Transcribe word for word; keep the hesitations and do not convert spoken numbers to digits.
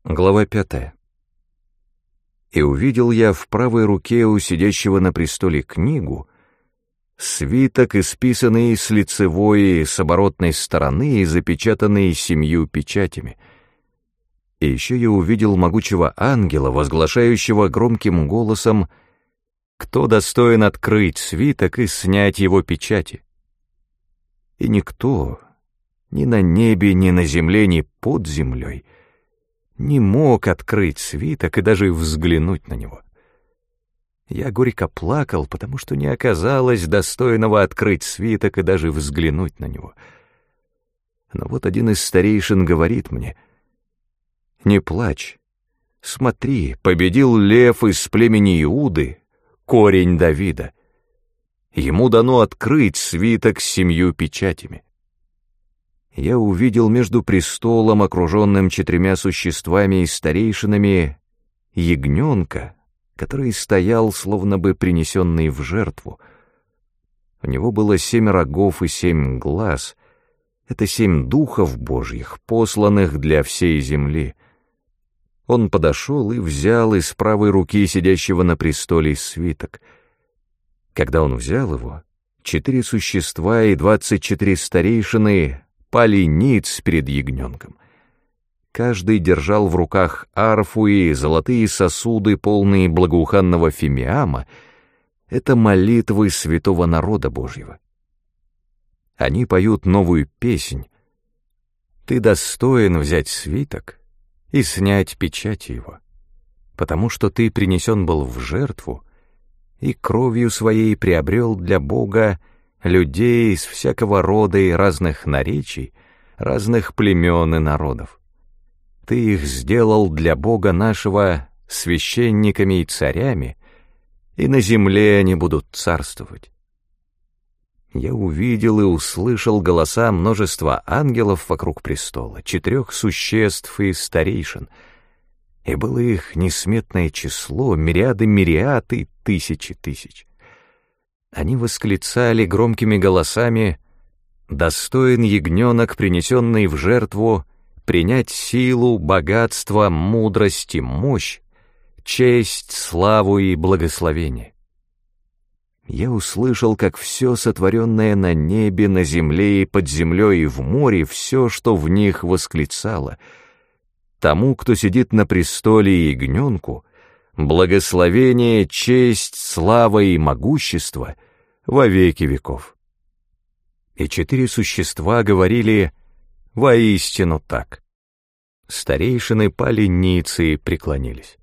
Глава пятая. «И увидел я в правой руке у сидящего на престоле книгу, свиток, исписанный с лицевой и с оборотной стороны и запечатанный семью печатями. И еще я увидел могучего ангела, возглашающего громким голосом: «Кто достоин открыть свиток и снять его печати?» И никто, ни на небе, ни на земле, ни под землей, не мог открыть свиток и даже взглянуть на него. Я горько плакал, потому что не оказалось достойного открыть свиток и даже взглянуть на него. Но вот один из старейшин говорит мне: «Не плачь, смотри, победил лев из племени Иуды, корень Давида. Ему дано открыть свиток с семью печатями». Я увидел между престолом, окруженным четырьмя существами и старейшинами, ягненка, который стоял, словно бы принесенный в жертву. У него было семь рогов и семь глаз. Это семь духов Божьих, посланных для всей земли. Он подошел и взял из правой руки сидящего на престоле свиток. Когда он взял его, четыре существа и двадцать четыре старейшины пали ниц перед ягненком. Каждый держал в руках арфу и золотые сосуды, полные благоуханного фимиама. Это молитвы святого народа Божьего. Они поют новую песнь: «Ты достоин взять свиток и снять печать его, потому что ты принесен был в жертву и кровью своей приобрел для Бога людей из всякого рода и разных наречий, разных племен и народов. Ты их сделал для Бога нашего священниками и царями, и на земле они будут царствовать». Я увидел и услышал голоса множества ангелов вокруг престола, четырех существ и старейшин, и было их несметное число, мириады мириад и тысячи тысяч. Они восклицали громкими голосами: «Достоин ягненок, принесенный в жертву, принять силу, богатство, мудрость и мощь, честь, славу и благословение». Я услышал, как все сотворенное на небе, на земле и под землей и в море, все, что в них, восклицало: «Тому, кто сидит на престоле, и ягненку, благословение, честь, слава и могущество во веки веков». И четыре существа говорили: «Воистину так». Старейшины пали ниц и преклонились.